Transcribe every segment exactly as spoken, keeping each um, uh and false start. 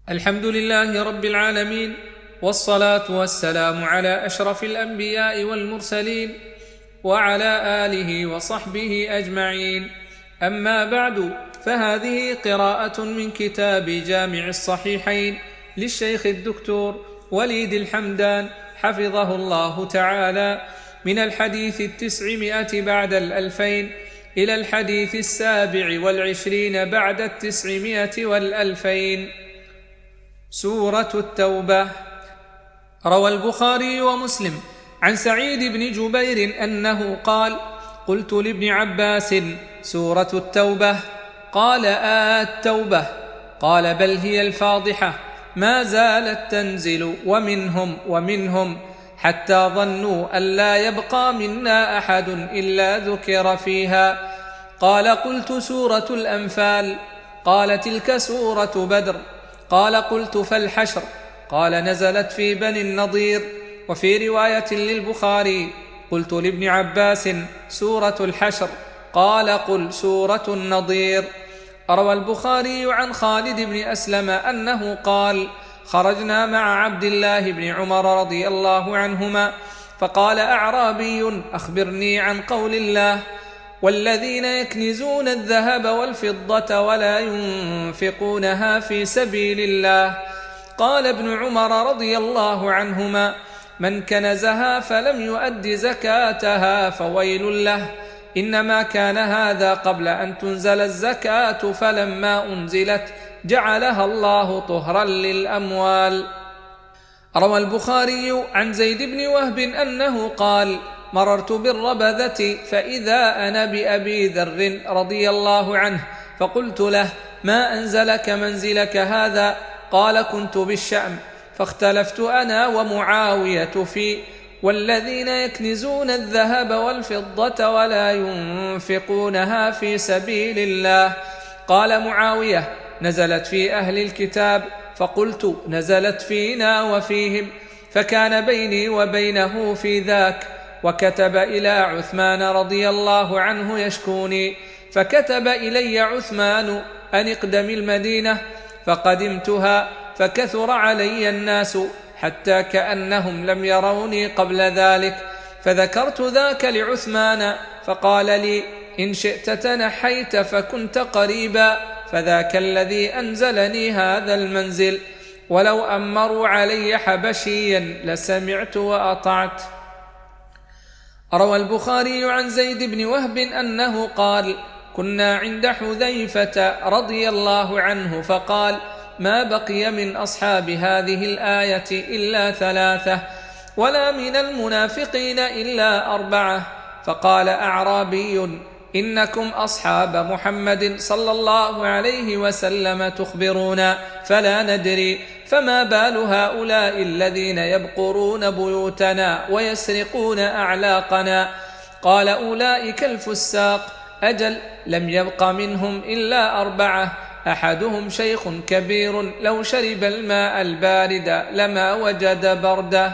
الحمد لله رب العالمين، والصلاة والسلام على أشرف الأنبياء والمرسلين وعلى آله وصحبه أجمعين. أما بعد، فهذه قراءة من كتاب جامع الصحيحين للشيخ الدكتور وليد الحمدان حفظه الله تعالى، من الحديث التسعمائة بعد الألفين إلى الحديث السابع والعشرين بعد التسعمائة والألفين. سورة التوبة. روى البخاري ومسلم عن سعيد بن جبير أنه قال: قلت لابن عباس: سورة التوبة؟ قال: آه التوبة. قال: بل هي الفاضحة، ما زالت تنزل ومنهم ومنهم حتى ظنوا أن لا يبقى منا أحد إلا ذكر فيها. قال: قلت: سورة الأنفال. قال: تلك سورة بدر. قال: قلت: فالحشر. قال: نزلت في بني النضير. وفي رواية للبخاري: قلت لابن عباس: سورة الحشر. قال: قل: سورة النضير. روى البخاري عن خالد بن أسلم أنه قال: خرجنا مع عبد الله بن عمر رضي الله عنهما، فقال أعرابي: أخبرني عن قول الله: والذين يكنزون الذهب والفضة ولا ينفقونها في سبيل الله. قال ابن عمر رضي الله عنهما: من كنزها فلم يؤد زكاتها فويل له، إنما كان هذا قبل أن تنزل الزكاة، فلما أنزلت جعلها الله طهرا للأموال. روى البخاري عن زيد بن وهب أنه قال: مررت بالربذة فإذا أنا بأبي ذر رضي الله عنه، فقلت له: ما أنزلك منزلك هذا؟ قال: كنت بالشأم، فاختلفت أنا ومعاوية في والذين يكنزون الذهب والفضة ولا ينفقونها في سبيل الله. قال معاوية: نزلت في أهل الكتاب. فقلت: نزلت فينا وفيهم، فكان بيني وبينه في ذاك. وكتب إلى عثمان رضي الله عنه يشكوني، فكتب إلي عثمان أن اقدم المدينة، فقدمتها، فكثر علي الناس حتى كأنهم لم يروني قبل ذلك، فذكرت ذاك لعثمان، فقال لي: إن شئت تنحيت فكنت قريبا، فذاك الذي أنزلني هذا المنزل، ولو أمروا علي حبشيا لسمعت وأطعت. روى البخاري عن زيد بن وهب أنه قال: كنا عند حذيفة رضي الله عنه، فقال: ما بقي من أصحاب هذه الآية إلا ثلاثة، ولا من المنافقين إلا أربعة. فقال أعرابي: إنكم أصحاب محمد صلى الله عليه وسلم تخبرونا، فلا ندري، فما بال هؤلاء الذين يبقرون بيوتنا ويسرقون أعلاقنا؟ قال: أولئك الفساق. أجل، لم يبق منهم إلا أربعة، أحدهم شيخ كبير لو شرب الماء البارد لما وجد برده.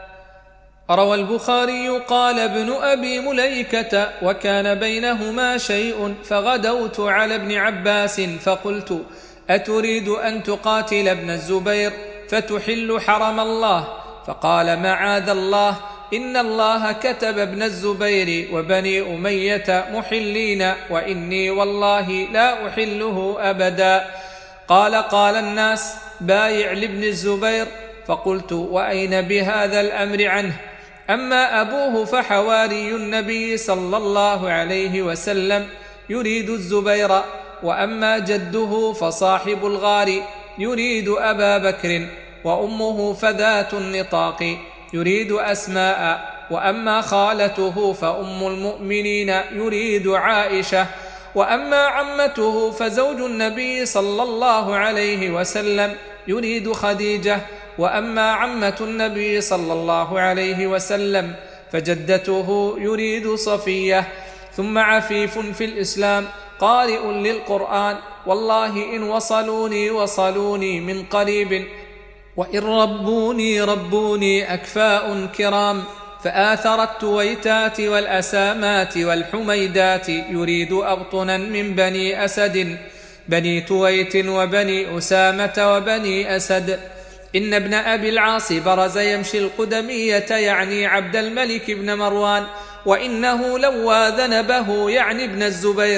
روى البخاري قال ابن أبي مليكة: وكان بينهما شيء، فغدوت على ابن عباس فقلت: أتريد أن تقاتل ابن الزبير فتحل حرم الله؟ فقال: معاذ الله، إن الله كتب ابن الزبير وبني أمية محلين، وإني والله لا أحله أبدا. قال: قال الناس: بايع لابن الزبير. فقلت: وأين بهذا الأمر عنه؟ أما أبوه فحواري النبي صلى الله عليه وسلم يريد الزبير، وأما جده فصاحب الغار يريد أبا بكر، وأمه فذات النطاق يريد أسماء، وأما خالته فأم المؤمنين يريد عائشة، وأما عمته فزوج النبي صلى الله عليه وسلم يريد خديجة، وأما عمة النبي صلى الله عليه وسلم فجدته يريد صفية. ثم عفيف في الإسلام قارئ للقرآن، والله إن وصلوني وصلوني من قريب، وإن ربوني ربوني أكفاء كرام. فآثر التويتات والأسامات والحميدات يريد أبطنا من بني أسد، بني تويت وبني أسامة وبني أسد. إن ابن أبي العاص برز يمشي القدمية يعني عبد الملك بن مروان، وإنه لوى ذنبه يعني ابن الزبير.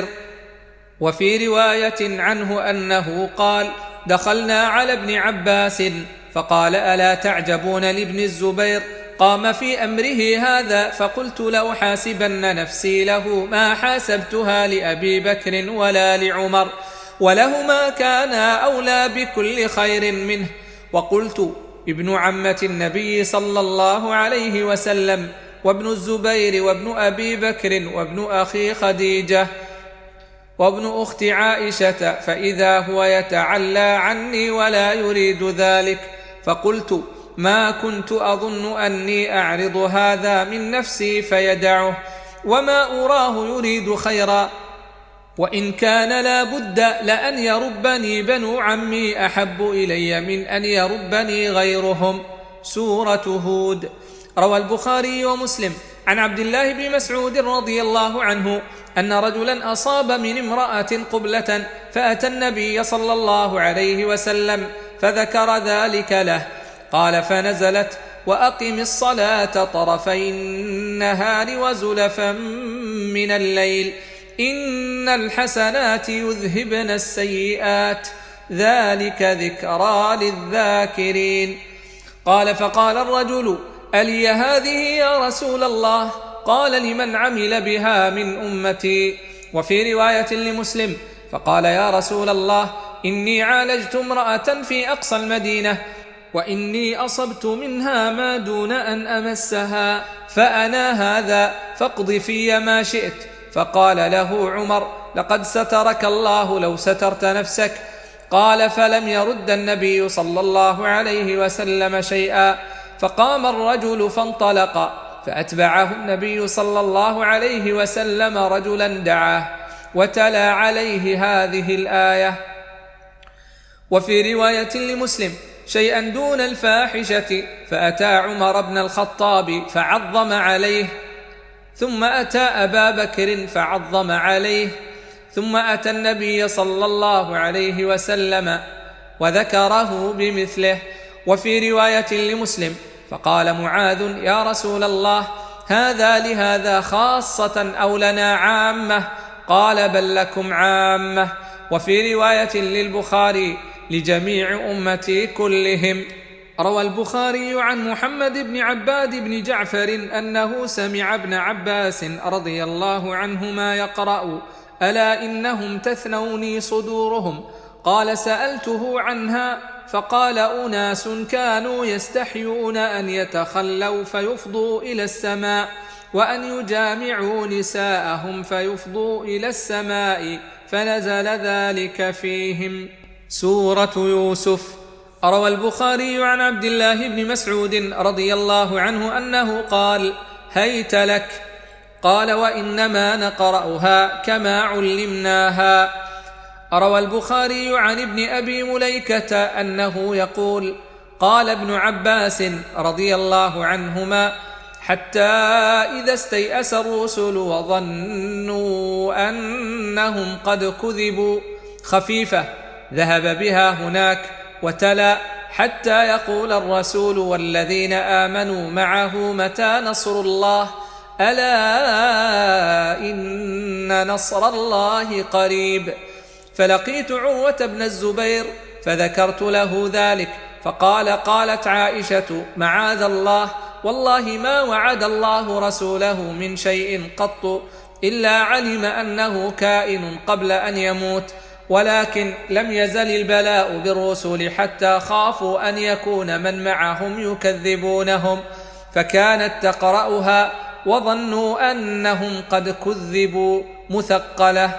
وفي رواية عنه أنه قال: دخلنا على ابن عباس فقال: ألا تعجبون لابن الزبير؟ قام في أمره هذا، فقلت: لأحاسبن نفسي له ما حاسبتها لأبي بكر ولا لعمر، ولهما كانا أولى بكل خير منه. وقلت: ابن عمة النبي صلى الله عليه وسلم، وابن الزبير، وابن أبي بكر، وابن أخي خديجة، وابن أخت عائشة، فإذا هو يتعلى عني ولا يريد ذلك. فقلت: ما كنت أظن أني أعرض هذا من نفسي فيدعه، وما أراه يريد خيرا، وإن كان لا بد لأن يربني بنو عمي أحب إلي من أن يربني غيرهم. سورة هود. روى البخاري ومسلم عن عبد الله بن مسعود رضي الله عنه أن رجلا أصاب من امرأة قبلة، فأتى النبي صلى الله عليه وسلم فذكر ذلك له، قال: فنزلت: وأقم الصلاة طرفي النهار وزلفا من الليل، إن الحسنات يذهبن السيئات، ذلك ذكرى للذاكرين. قال: فقال الرجل: ألي هذه يا رسول الله؟ قال: لمن عمل بها من أمتي. وفي رواية لمسلم: فقال: يا رسول الله، إني عالجت امرأة في أقصى المدينة، وإني أصبت منها ما دون أن أمسها، فأنا هذا، فاقض في ما شئت. فقال له عمر: لقد سترك الله لو سترت نفسك. قال: فلم يرد النبي صلى الله عليه وسلم شيئا. فقام الرجل فانطلق، فأتبعه النبي صلى الله عليه وسلم رجلا دعاه، وتلا عليه هذه الآية. وفي رواية لمسلم: شيئا دون الفاحشة، فأتى عمر بن الخطاب فعظم عليه، ثم أتى أبا بكر فعظم عليه، ثم أتى النبي صلى الله عليه وسلم وذكره بمثله. وفي رواية لمسلم: فقال معاذ: يا رسول الله، هذا لهذا خاصة أو لنا عامة؟ قال: بل لكم عامة. وفي رواية للبخاري: لجميع أمتي كلهم. روى البخاري عن محمد بن عباد بن جعفر أنه سمع ابن عباس رضي الله عنهما يقرأ: ألا إنهم تثنوني صدورهم. قال: سألته عنها، فقال: أناس كانوا يستحيون أن يتخلوا فيفضوا إلى السماء، وأن يجامعوا نساءهم فيفضوا إلى السماء، فنزل ذلك فيهم. سورة يوسف. روى البخاري عن عبد الله بن مسعود رضي الله عنه أنه قال: هيت لك. قال: وإنما نقرأها كما علمناها. روى البخاري عن ابن أبي مليكة أنه يقول: قال ابن عباس رضي الله عنهما: حتى إذا استيأس الرسل وظنوا أنهم قد كذبوا، خفيفة، ذهب بها هناك، وتلا: حتى يقول الرسول والذين آمنوا معه متى نصر الله، ألا إن نصر الله قريب. فلقيت عروة بن الزبير فذكرت له ذلك، فقال: قالت عائشة: معاذ الله، والله ما وعد الله رسوله من شيء قط إلا علم أنه كائن قبل أن يموت، ولكن لم يزل البلاء بالرسل حتى خافوا أن يكون من معهم يكذبونهم، فكانت تقرأها: وظنوا أنهم قد كذبوا، مثقلة.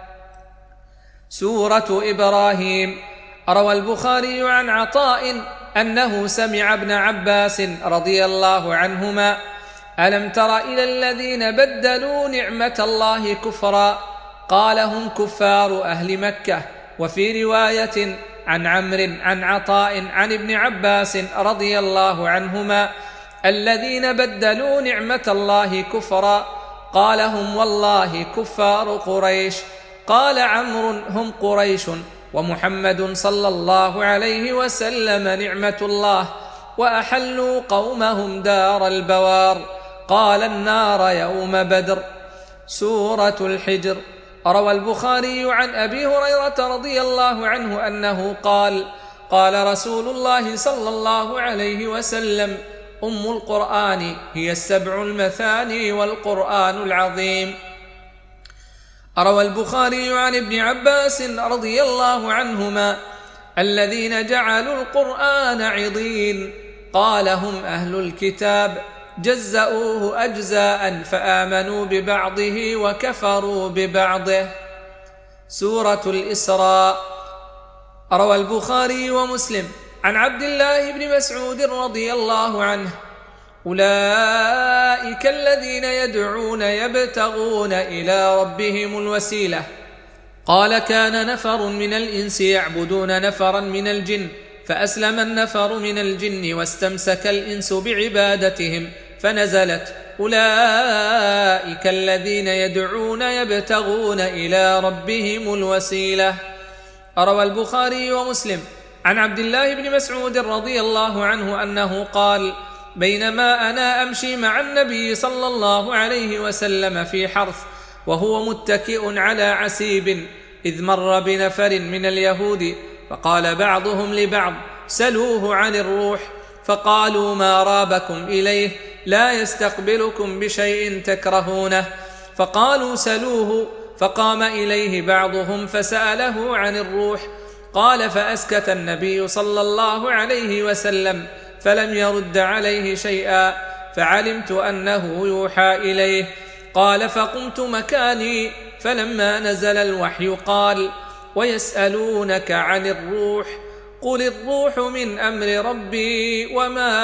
سورة إبراهيم. روى البخاري عن عطاء أنه سمع ابن عباس رضي الله عنهما: ألم تر إلى الذين بدلوا نعمة الله كفرا؟ قال: هم كفار أهل مكة. وفي رواية عن عمرو عن عطاء عن ابن عباس رضي الله عنهما: الذين بدلوا نعمة الله كفرا. قال: هم والله كفار قريش. قال عمرو: هم قريش، ومحمد صلى الله عليه وسلم نعمة الله، وأحلوا قومهم دار البوار. قال: النار يوم بدر. سورة الحجر. روى البخاري عن أبي هريرة رضي الله عنه أنه قال: قال رسول الله صلى الله عليه وسلم: أم القرآن هي السبع المثاني والقرآن العظيم. روى البخاري عن ابن عباس رضي الله عنهما: الذين جعلوا القرآن عضين، قال: هم أهل الكتاب، جزأوه أجزاء فآمنوا ببعضه وكفروا ببعضه. سورة الإسراء. روى البخاري ومسلم عن عبد الله بن مسعود رضي الله عنه: أولئك الذين يدعون يبتغون إلى ربهم الوسيلة. قال: كان نفر من الإنس يعبدون نفرا من الجن، فأسلم النفر من الجن واستمسك الإنس بعبادتهم، فنزلت: أولئك الذين يدعون يبتغون إلى ربهم الوسيلة. روى البخاري ومسلم عن عبد الله بن مسعود رضي الله عنه أنه قال: بينما أنا أمشي مع النبي صلى الله عليه وسلم في حرث وهو متكئ على عسيب، إذ مر بنفر من اليهود، فقال بعضهم لبعض: سلوه عن الروح. فقالوا: ما رابكم إليه، لا يستقبلكم بشيء تكرهونه. فقالوا: سلوه. فقام إليه بعضهم فسأله عن الروح. قال: فأسكت النبي صلى الله عليه وسلم، فلم يرد عليه شيئا، فعلمت أنه يوحى إليه. قال: فقمت مكاني، فلما نزل الوحي قال: ويسألونك عن الروح، قل الروح من أمر ربي، وما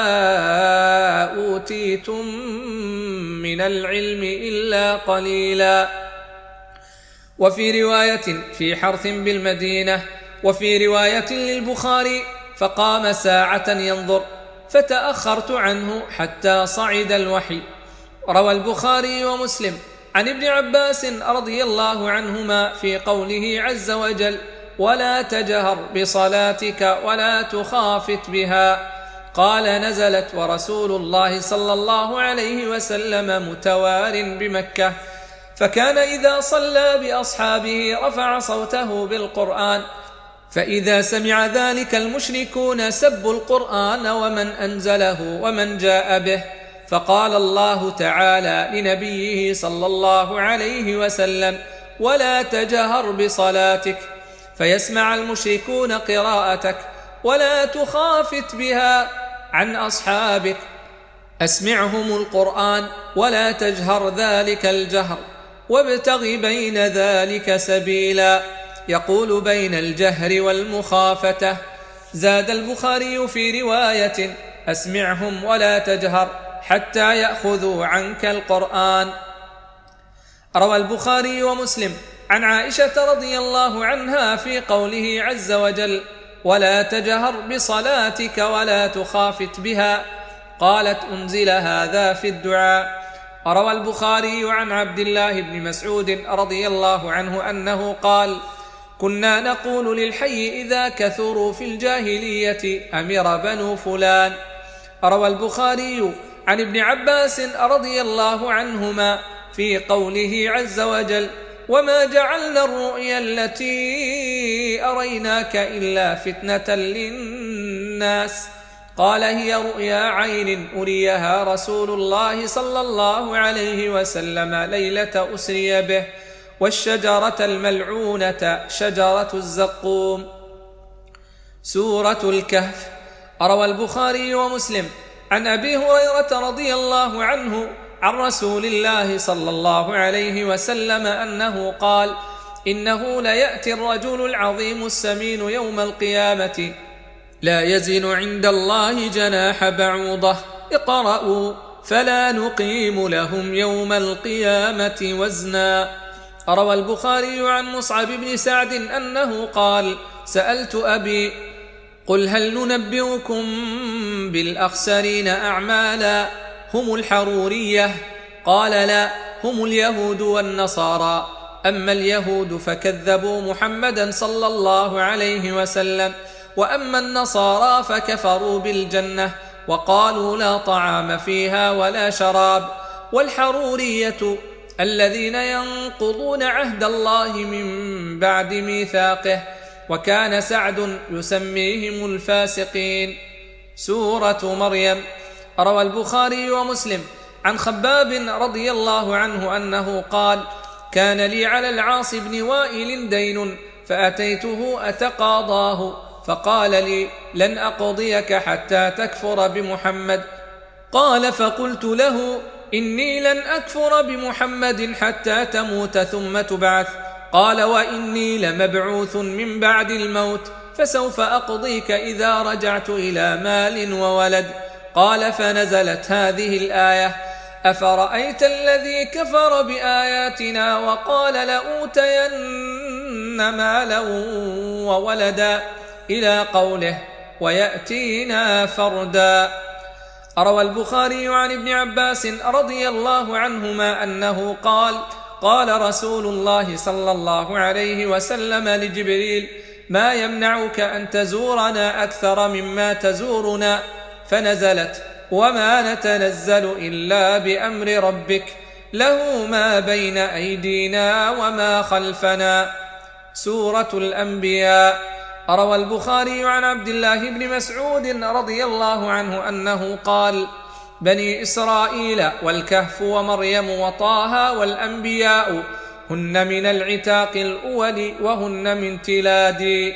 أوتيتم من العلم إلا قليلا. وفي رواية: في حرث بالمدينة. وفي رواية للبخاري: فقام ساعة ينظر، فتأخرت عنه حتى صعد الوحي. روى البخاري ومسلم عن ابن عباس رضي الله عنهما في قوله عز وجل: ولا تجهر بصلاتك ولا تخافت بها. قال: نزلت ورسول الله صلى الله عليه وسلم متوار بمكة، فكان إذا صلى بأصحابه رفع صوته بالقرآن، فإذا سمع ذلك المشركون سبوا القرآن ومن أنزله ومن جاء به. فقال الله تعالى لنبيه صلى الله عليه وسلم: ولا تجهر بصلاتك، فيسمع المشركون قراءتك، ولا تخافت بها عن أصحابك، أسمعهم القرآن ولا تجهر ذلك الجهر، وابتغ بين ذلك سبيلا. يقول بين الجهر والمخافة. زاد البخاري في رواية: أسمعهم ولا تجهر حتى يأخذوا عنك القرآن. روى البخاري ومسلم عن عائشة رضي الله عنها في قوله عز وجل: ولا تجهر بصلاتك ولا تخافت بها، قالت: أنزل هذا في الدعاء. روى البخاري عن عبد الله بن مسعود رضي الله عنه أنه قال: كنا نقول للحي إذا كثروا في الجاهلية: أمر بنو فلان. روى البخاري عن ابن عباس رضي الله عنهما في قوله عز وجل: وما جعلنا الرؤيا التي أريناك إلا فتنة للناس، قال: هي رؤيا عين أريها رسول الله صلى الله عليه وسلم ليلة أسري به، والشجرة الملعونة شجرة الزقوم. سورة الكهف. روى البخاري ومسلم عن أبي هريرة رضي الله عنه عن رسول الله صلى الله عليه وسلم أنه قال: إنه ليأتي الرجل العظيم السمين يوم القيامة لا يزن عند الله جناح بعوضة، اقرأوا فلا نقيم لهم يوم القيامة وزنا. روى البخاري عن مصعب بن سعد أنه قال: سألت أبي: قل هل ننبئكم بالأخسرين أعمالا؟ هم الحرورية؟ قال: لا، هم اليهود والنصارى. أما اليهود فكذبوا محمدا صلى الله عليه وسلم، وأما النصارى فكفروا بالجنة وقالوا لا طعام فيها ولا شراب. والحرورية الذين ينقضون عهد الله من بعد ميثاقه، وكان سعد يسميهم الفاسقين. سورة مريم. روى البخاري ومسلم عن خباب رضي الله عنه أنه قال: كان لي على العاص بن وائل دين فأتيته أتقاضاه، فقال لي: لن أقضيك حتى تكفر بمحمد. قال: فقلت له: إني لن أكفر بمحمد حتى تموت ثم تبعث. قال: وإني لمبعوث من بعد الموت، فسوف أقضيك إذا رجعت إلى مال وولد. قال: فنزلت هذه الآية: أفرأيت الذي كفر بآياتنا وقال لأوتين مالا وولدا، إلى قوله: ويأتينا فردا. روى البخاري عن ابن عباس رضي الله عنهما أنه قال: قال رسول الله صلى الله عليه وسلم لجبريل: ما يمنعك أن تزورنا أكثر مما تزورنا؟ فنزلت: وما نتنزل إلا بأمر ربك، له ما بين أيدينا وما خلفنا. سورة الأنبياء. روى البخاري عن عبد الله بن مسعود رضي الله عنه أنه قال: بني إسرائيل والكهف ومريم وطه والأنبياء هن من العتاق الأول وهن من تلاد.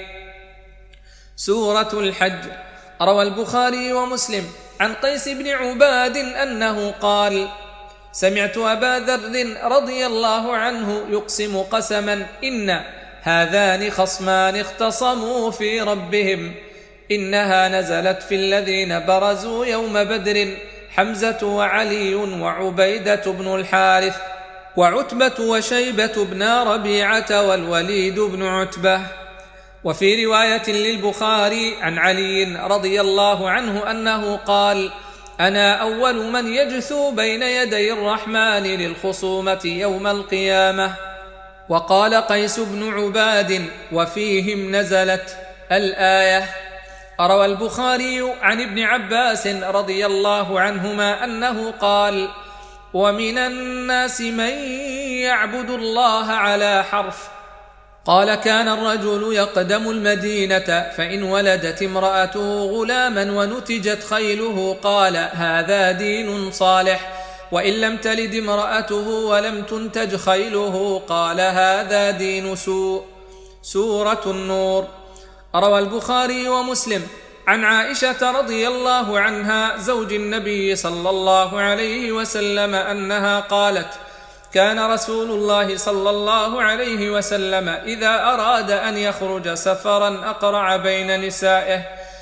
سورة الحج. روى البخاري ومسلم عن قيس بن عباد أنه قال: سمعت أبا ذر رضي الله عنه يقسم قسما: إن هذان خصمان اختصموا في ربهم، إنها نزلت في الذين برزوا يوم بدر، حمزة وعلي وعبيدة بن الحارث وعتبة وشيبة بن ربيعة والوليد بن عتبة. وفي رواية للبخاري عن علي رضي الله عنه أنه قال: أنا أول من يجثو بين يدي الرحمن للخصومة يوم القيامة. وقال قيس بن عباد: وفيهم نزلت الآية. روى البخاري عن ابن عباس رضي الله عنهما أنه قال: ومن الناس من يعبد الله على حرف. قال: كان الرجل يقدم المدينة، فإن ولدت امرأته غلاما ونتجت خيله قال: هذا دين صالح، وإن لم تلد امرأته ولم تنتج خيله قال: هذا دين سوء. سورة النور. روى البخاري ومسلم عن عائشة رضي الله عنها زوج النبي صلى الله عليه وسلم أنها قالت: كان رسول الله صلى الله عليه وسلم إذا أراد أن يخرج سفرا أقرع بين نسائه،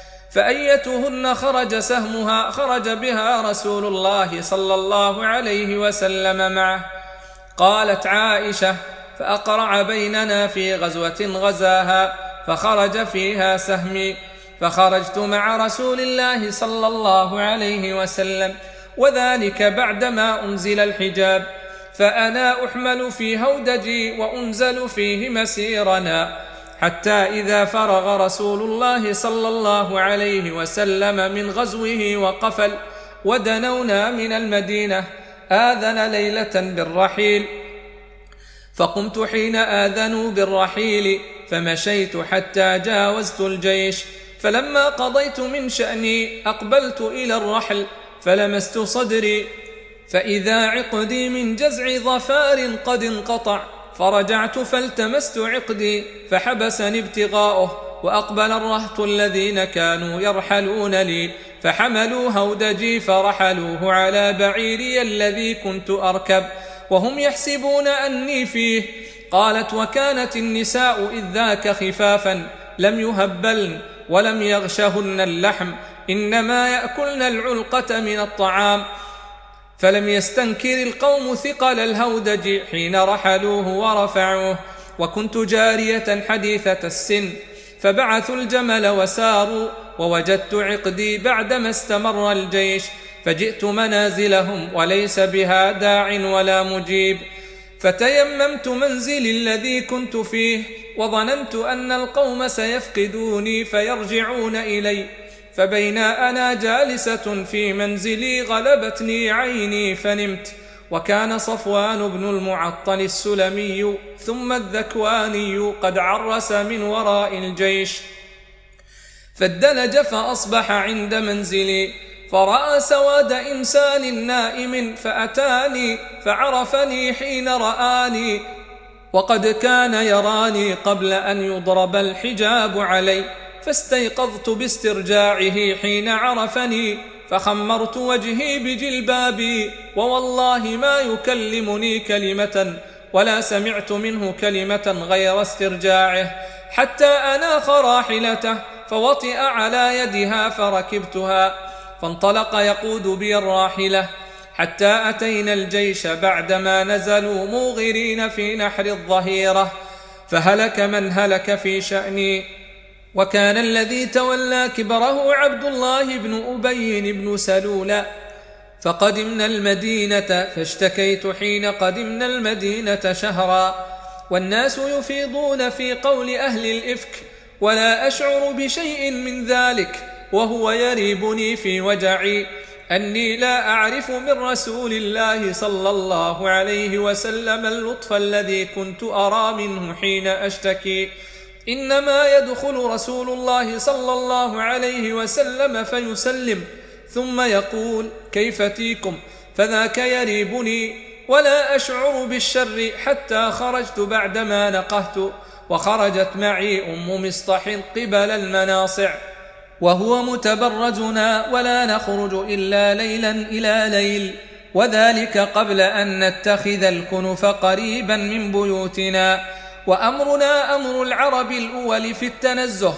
فأيتهن خرج سهمها خرج بها رسول الله صلى الله عليه وسلم معه. قالت عائشة: فأقرع بيننا في غزوة غزاها فخرج فيها سهمي، فخرجت مع رسول الله صلى الله عليه وسلم، وذلك بعدما أنزل الحجاب، فأنا أحمل في هودجي وأنزل فيه مسيرنا، حتى إذا فرغ رسول الله صلى الله عليه وسلم من غزوه وقفل ودنونا من المدينة آذن ليلة بالرحيل، فقمت حين آذنوا بالرحيل فمشيت حتى جاوزت الجيش، فلما قضيت من شأني أقبلت إلى الرحل فلمست صدري، فإذا عقدي من جزع ظفار قد انقطع، فرجعت فالتمست عقدي فحبسني ابتغاؤه، وأقبل الرهط الذين كانوا يرحلون لي فحملوا هودجي فرحلوه على بعيري الذي كنت أركب، وهم يحسبون أني فيه. قالت: وكانت النساء إذ ذاك خفافا لم يهبلن ولم يغشهن اللحم، إنما يأكلن العلقة من الطعام، فلم يستنكر القوم ثقل الهودج حين رحلوه ورفعوه، وكنت جارية حديثة السن، فبعثوا الجمل وساروا، ووجدت عقدي بعدما استمر الجيش، فجئت منازلهم وليس بها داع ولا مجيب، فتيممت منزلي الذي كنت فيه، وظننت أن القوم سيفقدوني فيرجعون إلي، فبينا أنا جالسة في منزلي غلبتني عيني فنمت، وكان صفوان بن المعطل السلمي ثم الذكواني قد عرس من وراء الجيش، فادلج فأصبح عند منزلي، فرأى سواد إنسان نائم فأتاني فعرفني حين رآني، وقد كان يراني قبل أن يضرب الحجاب علي، فاستيقظت باسترجاعه حين عرفني، فخمرت وجهي بجلبابي، ووالله ما يكلمني كلمة ولا سمعت منه كلمة غير استرجاعه، حتى أناخ راحلته فوطئ على يدها فركبتها، فانطلق يقود بي الراحلة حتى أتينا الجيش بعدما نزلوا موغرين في نحر الظهيرة، فهلك من هلك في شأني. وكان الذي تولى كبره عبد الله بن أبي بن سلول، فقدمنا المدينة، فاشتكيت حين قدمنا المدينة شهرا، والناس يفيضون في قول أهل الإفك، ولا أشعر بشيء من ذلك، وهو يريبني في وجعي أني لا أعرف من رسول الله صلى الله عليه وسلم اللطف الذي كنت أرى منه حين أشتكي، إنما يدخل رسول الله صلى الله عليه وسلم فيسلم ثم يقول كيف تيكم، فذاك يريبني، ولا أشعر بالشر حتى خرجت بعدما نقهت، وخرجت معي أم مصطح قبل المناصع، وهو متبرجنا، ولا نخرج إلا ليلا إلى ليل، وذلك قبل أن نتخذ الكنف قريبا من بيوتنا، وأمرنا أمر العرب الأول في التنزه،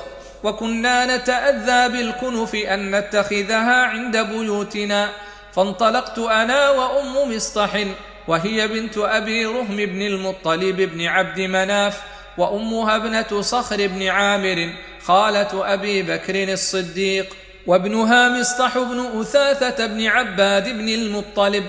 وكنا نتأذى بالكنف أن نتخذها عند بيوتنا، فانطلقت أنا وأم مصطح، وهي بنت أبي رهم بن المطلب بن عبد مناف، وأمها ابنة صخر بن عامر خالة أبي بكر الصديق، وابنها مصطح بن أثاثة بن عباد بن المطلب.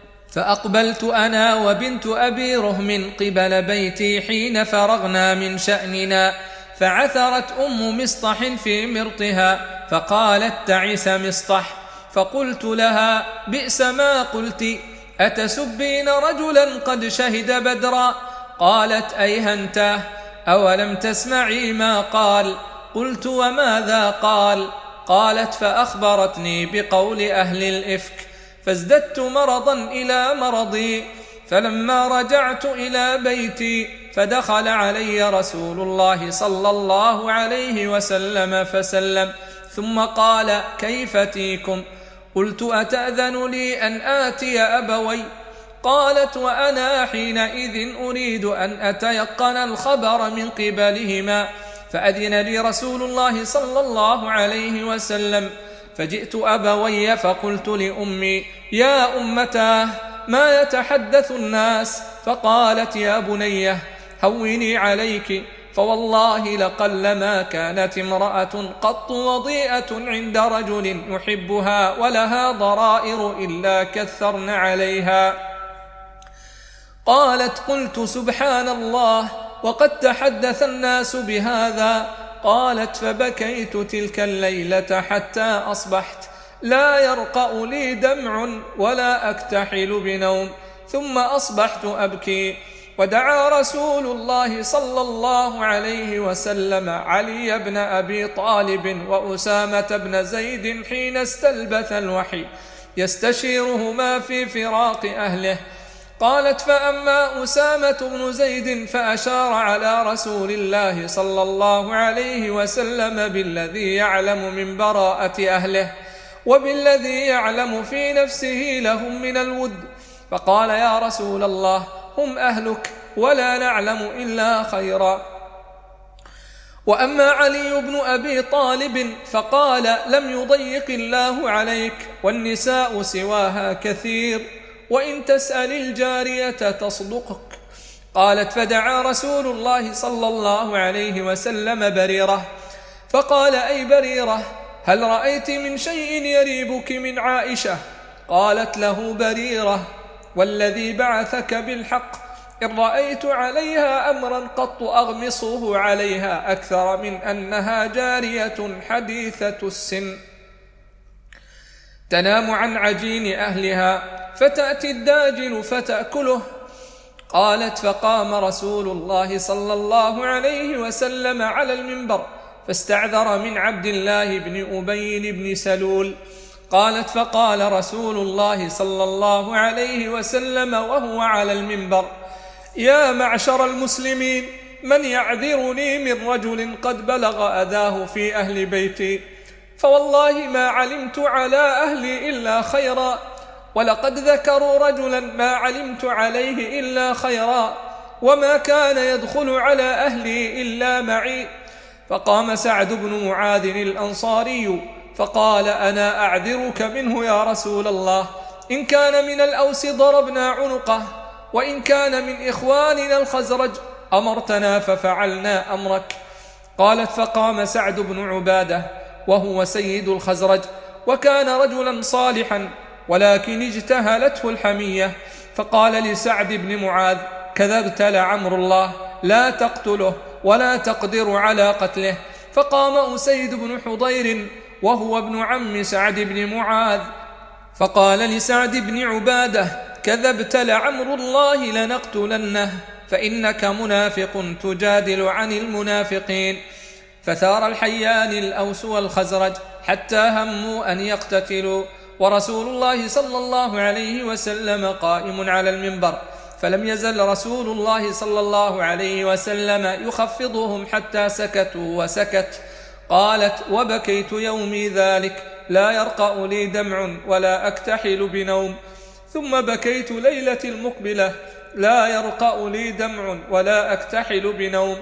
فأقبلت أنا وبنت أبي رهم قبل بيتي حين فرغنا من شأننا، فعثرت أم مصطح في مرطها، فقالت تعس مصطح، فقلت لها بئس ما قلت، أتسبين رجلا قد شهد بدرا؟ قالت أيهنتاه، أولم تسمعي ما قال؟ قلت وماذا قال؟ قالت فأخبرتني بقول أهل الإفك، فازددت مرضا إلى مرضي، فلما رجعت إلى بيتي فدخل علي رسول الله صلى الله عليه وسلم فسلم، ثم قال كيف تيكم؟ قلت أتأذن لي أن آتي أبوي؟ قالت وأنا حينئذ أريد أن أتيقن الخبر من قبلهما، فأذن لي رسول الله صلى الله عليه وسلم، فجئت أبوي فقلت لأمي يا أمتاه ما يتحدث الناس؟ فقالت يا بنيه هوني عليك، فوالله لقلما كانت امرأة قط وضيئة عند رجل يحبها ولها ضرائر إلا كثرن عليها. قالت قلت سبحان الله، وقد تحدث الناس بهذا. قالت فبكيت تلك الليلة حتى أصبحت لا يرقأ لي دمع ولا أكتحل بنوم، ثم أصبحت أبكي، ودعا رسول الله صلى الله عليه وسلم علي بن أبي طالب وأسامة بن زيد حين استلبث الوحي يستشيرهما في فراق أهله. قالت فأما أسامة بن زيد فأشار على رسول الله صلى الله عليه وسلم بالذي يعلم من براءة أهله وبالذي يعلم في نفسه لهم من الود، فقال يا رسول الله هم أهلك ولا نعلم إلا خيرا. وأما علي بن أبي طالب فقال لم يضيق الله عليك، والنساء سواها كثير، وإن تسأل الجارية تصدقك. قالت فدعا رسول الله صلى الله عليه وسلم بريرة، فقال أي بريرة هل رأيت من شيء يريبك من عائشة؟ قالت له بريرة والذي بعثك بالحق إن رأيت عليها أمرا قط أغمصه عليها أكثر من أنها جارية حديثة السن تنام عن عجين أهلها فتأتي الداجن فتأكله. قالت فقام رسول الله صلى الله عليه وسلم على المنبر فاستعذر من عبد الله بن أبي بن سلول. قالت فقال رسول الله صلى الله عليه وسلم وهو على المنبر: يا معشر المسلمين، من يعذرني من رجل قد بلغ أذاه في أهل بيتي؟ فوالله ما علمت على أهلي إلا خيرا، ولقد ذكروا رجلا ما علمت عليه إلا خيرا، وما كان يدخل على أهلي إلا معي. فقام سعد بن معاذ الأنصاري فقال: أنا أعذرك منه يا رسول الله، إن كان من الأوس ضربنا عنقه، وإن كان من إخواننا الخزرج أمرتنا ففعلنا أمرك. قالت فقام سعد بن عبادة وهو سيد الخزرج، وكان رجلا صالحا ولكن اجتهلته الحمية، فقال لسعد بن معاذ: كذبت لعمر الله، لا تقتله ولا تقدر على قتله. فقام أسيد بن حضير وهو ابن عم سعد بن معاذ فقال لسعد بن عبادة: كذبت لعمر الله، لنقتلنه، فإنك منافق تجادل عن المنافقين. فثار الحيان الأوس والخزرج حتى هموا أن يقتتلوا، ورسول الله صلى الله عليه وسلم قائم على المنبر، فلم يزل رسول الله صلى الله عليه وسلم يخفضهم حتى سكتوا وسكت. قالت: وبكيت يومي ذلك، لا يرقأ لي دمع ولا أكتحل بنوم. ثم بكيت ليلة المقبلة، لا يرقأ لي دمع ولا أكتحل بنوم.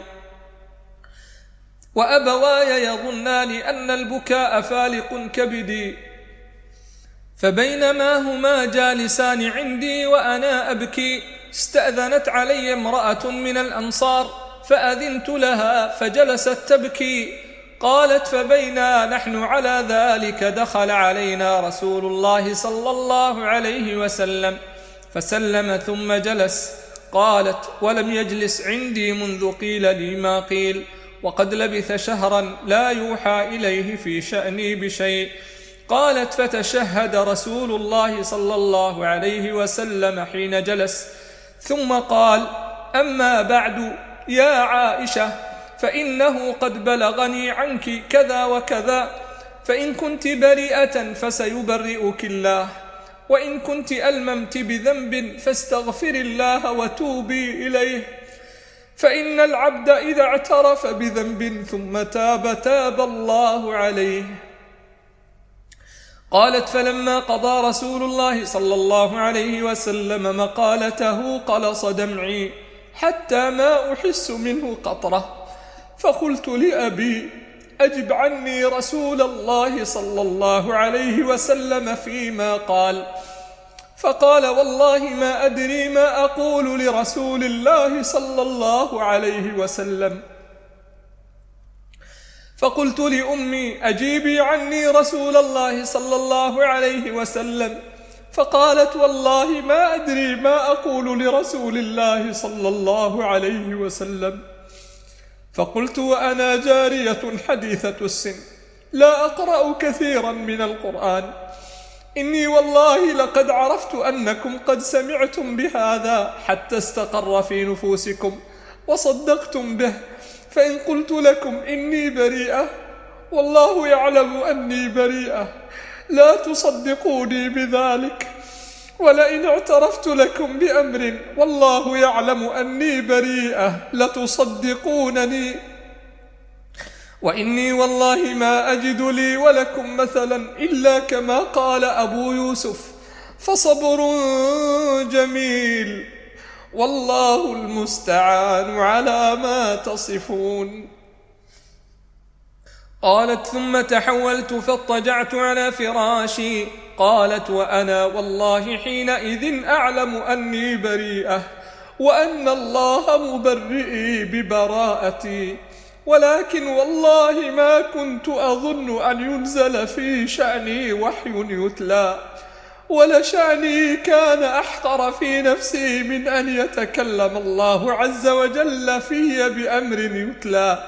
وأبواي يظنان أن البكاء فالق كبدي، فبينما هما جالسان عندي وأنا أبكي، استأذنت علي امرأة من الأنصار فأذنت لها فجلست تبكي. قالت: فبينا نحن على ذلك دخل علينا رسول الله صلى الله عليه وسلم فسلم ثم جلس. قالت: ولم يجلس عندي منذ قيل لي ما قيل، وقد لبث شهرا لا يوحى إليه في شأني بشيء. قالت: فتشهد رسول الله صلى الله عليه وسلم حين جلس، ثم قال: أما بعد يا عائشة، فإنه قد بلغني عنك كذا وكذا، فإن كنت بريئة فسيبرئك الله، وإن كنت ألممت بذنب فاستغفر الله وتوبي إليه، فإن العبد إذا اعترف بذنب ثم تاب تاب الله عليه. قالت: فلما قضى رسول الله صلى الله عليه وسلم مقالته قلص دمعي حتى ما أحس منه قطرة، فقلت لأبي: أجب عني رسول الله صلى الله عليه وسلم فيما قال. فقال: والله ما أدري ما أقول لرسول الله صلى الله عليه وسلم. فقلت لأمي: أجيبي عني رسول الله صلى الله عليه وسلم. فقالت: والله ما أدري ما أقول لرسول الله صلى الله عليه وسلم. فقلت وأنا جارية حديثة السن لا أقرأ كثيرا من القرآن: إني والله لقد عرفت أنكم قد سمعتم بهذا حتى استقر في نفوسكم وصدقتم به، فإن قلت لكم إني بريئة والله يعلم أني بريئة لا تصدقوني بذلك، ولئن اعترفت لكم بأمر والله يعلم أني بريئة لتصدقونني، وإني والله ما أجد لي ولكم مثلا إلا كما قال أبو يوسف: فصبر جميل والله المستعان على ما تصفون. قالت: ثم تحولت فاضطجعت على فراشي. قالت: وأنا والله حينئذ أعلم أني بريئة وأن الله مبرئي ببراءتي، ولكن والله ما كنت أظن أن ينزل في شأني وحي يتلى، ولشأني كان أحقر في نفسي من أن يتكلم الله عز وجل في بأمر يتلى،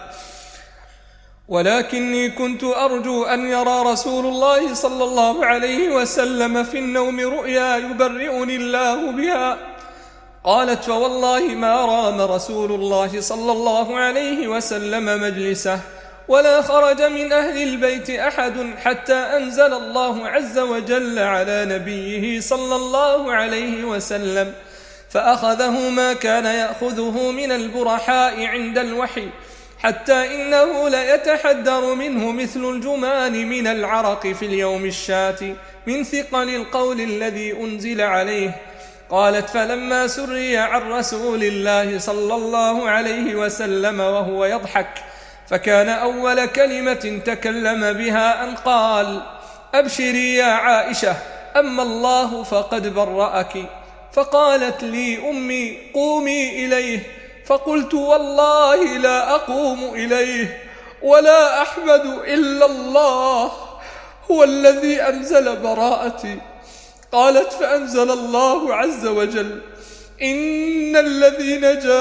ولكني كنت أرجو أن يرى رسول الله صلى الله عليه وسلم في النوم رؤيا يبرئني الله بها. قالت: فوالله ما رام رسول الله صلى الله عليه وسلم مجلسه ولا خرج من أهل البيت أحد حتى أنزل الله عز وجل على نبيه صلى الله عليه وسلم، فأخذه ما كان يأخذه من البرحاء عند الوحي، حتى إنه ليتحدر منه مثل الجمان من العرق في اليوم الشاتي من ثقل القول الذي أنزل عليه. قالت: فلما سري عن رسول الله صلى الله عليه وسلم وهو يضحك، فكان أول كلمة تكلم بها أن قال: أبشري يا عائشة، أما الله فقد برأك. فقالت لي أمي: قومي إليه. فقلت: والله لا أقوم إليه ولا أحمد إلا الله، هو الذي أنزل براءتي. قالت: فأنزل الله عز وجل: إن الذين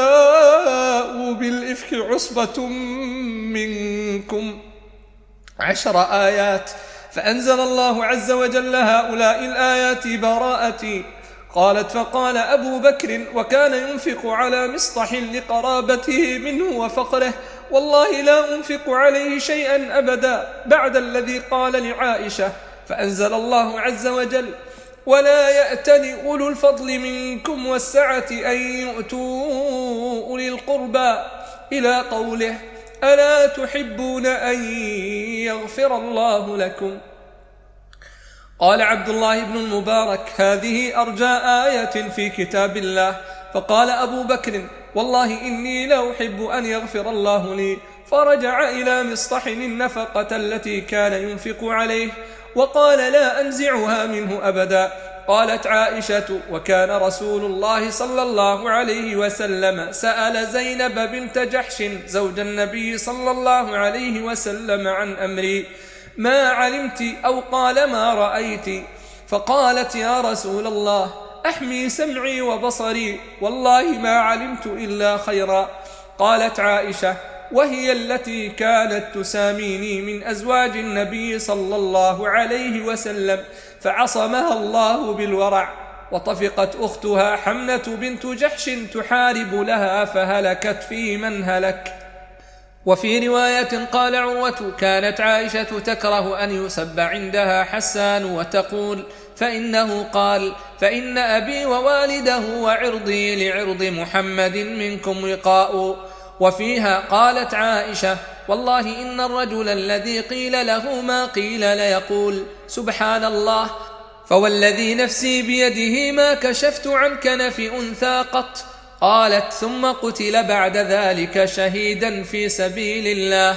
جاءوا بالإفك عصبة منكم، عشر آيات. فأنزل الله عز وجل هؤلاء الآيات براءتي. قالت: فقال أبو بكر، وكان ينفق على مصطح لقرابته منه وفقره: والله لا أنفق عليه شيئا أبدا بعد الذي قال لعائشة. فأنزل الله عز وجل: ولا يأتل أولو الفضل منكم والسعة أن يؤتوا أولي القربى، إلى قوله: ألا تحبون أن يغفر الله لكم. قال عبد الله بن المبارك: هذه أرجى آية في كتاب الله. فقال أبو بكر: والله إني لا أحب أن يغفر الله لي. فرجع إلى مصطح النفقة التي كان ينفق عليه وقال: لا أنزعها منه أبدا. قالت عائشة: وكان رسول الله صلى الله عليه وسلم سأل زينب بنت جحش زوج النبي صلى الله عليه وسلم عن أمري: ما علمت؟ أو قال: ما رأيت؟ فقالت: يا رسول الله، أحمي سمعي وبصري، والله ما علمت إلا خيرا. قالت عائشة: وهي التي كانت تساميني من أزواج النبي صلى الله عليه وسلم، فعصمها الله بالورع. وطفقت أختها حمنة بنت جحش تحارب لها فهلكت في من هلك. وفي رواية قال عروة: كانت عائشة تكره أن يسب عندها حسان وتقول: فإنه قال: فإن أبي ووالده وعرضي لعرض محمد منكم وقاء. وفيها قالت عائشة: والله إن الرجل الذي قيل له ما قيل ليقول: سبحان الله، فوالذي نفسي بيده ما كشفت عن كنف أنثى قط. قالت: ثم قتل بعد ذلك شهيدا في سبيل الله.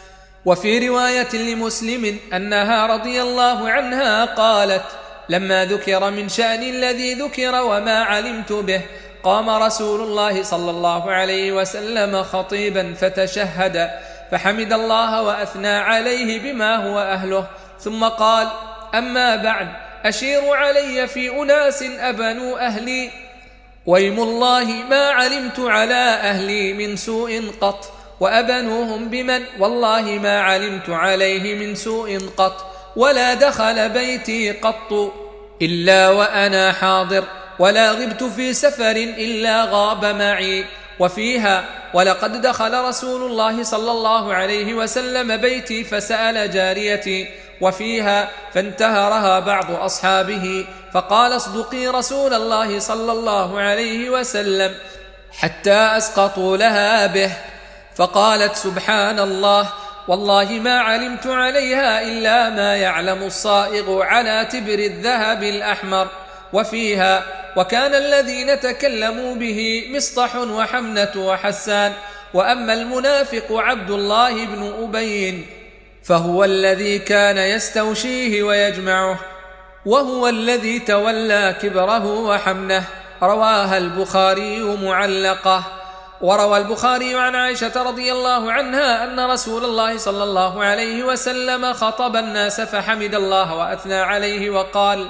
وفي رواية لمسلم أنها رضي الله عنها قالت: لما ذكر من شأن الذي ذكر وما علمت به، قام رسول الله صلى الله عليه وسلم خطيبا فتشهد، فحمد الله وأثنى عليه بما هو أهله، ثم قال: أما بعد، أشير علي في أناس أبنوا أهلي، ويم الله ما علمت على أهلي من سوء قط، وأبنوهم بمن؟ والله ما علمت عليه من سوء قط، ولا دخل بيتي قط إلا وأنا حاضر، ولا غبت في سفر إلا غاب معي. وفيها: ولقد دخل رسول الله صلى الله عليه وسلم بيتي فسأل جاريتي. وفيها: فانتهرها بعض أصحابه فقال: اصدقي رسول الله صلى الله عليه وسلم، حتى أسقطوا لها به. فقالت: سبحان الله، والله ما علمت عليها إلا ما يعلم الصائغ على تبر الذهب الأحمر. وفيها: وكان الذين تكلموا به مصطح وحمنة وحسان، وأما المنافق عبد الله بن أبي فهو الذي كان يستوشيه ويجمعه، وهو الذي تولى كبره وحمنه. رواها البخاري معلقة. وروى البخاري عن عائشة رضي الله عنها أن رسول الله صلى الله عليه وسلم خطب الناس فحمد الله وأثنى عليه وقال: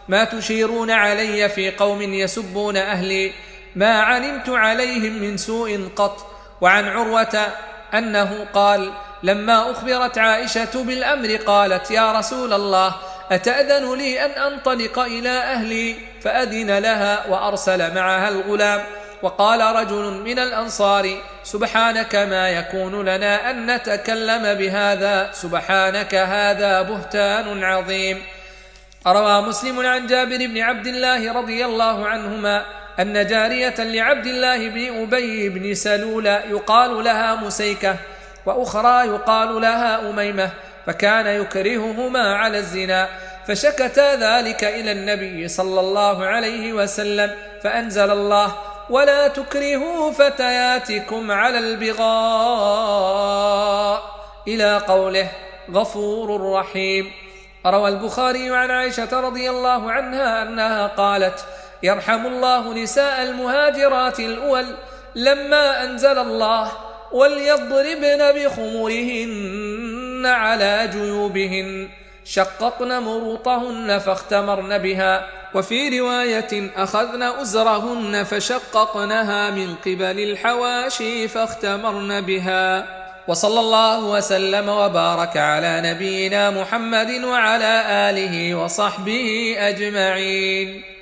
ما تشيرون علي في قوم يسبون أهلي؟ ما علمت عليهم من سوء قط. وعن عروة أنه قال: لما أخبرت عائشة بالأمر قالت: يا رسول الله، أتأذن لي أن أنطلق إلى أهلي؟ فأذن لها وأرسل معها الغلام. وقال رجل من الأنصار: سبحانك، ما يكون لنا أن نتكلم بهذا، سبحانك، هذا بهتان عظيم. روى مسلم عن جابر بن عبد الله رضي الله عنهما أن جارية لعبد الله بن أبي بن سلول يقال لها مسيكة، وأخرى يقال لها أميمة، فكان يكرههما على الزنا، فشكتا ذلك إلى النبي صلى الله عليه وسلم، فأنزل الله: ولا تكرهوا فتياتكم على البغاء، إلى قوله: غفور رحيم. روى البخاري عن عائشة رضي الله عنها أنها قالت: يرحم الله نساء المهاجرات الأول لما أنزل الله: وليضربن بخمرهن على جيوبهن، شققن مروطهن فاختمرن بها. وفي رواية: أخذن أزرهن فشققنها من قبل الحواشي فاختمرن بها. وصلى الله وسلم وبارك على نبينا محمد وعلى آله وصحبه أجمعين.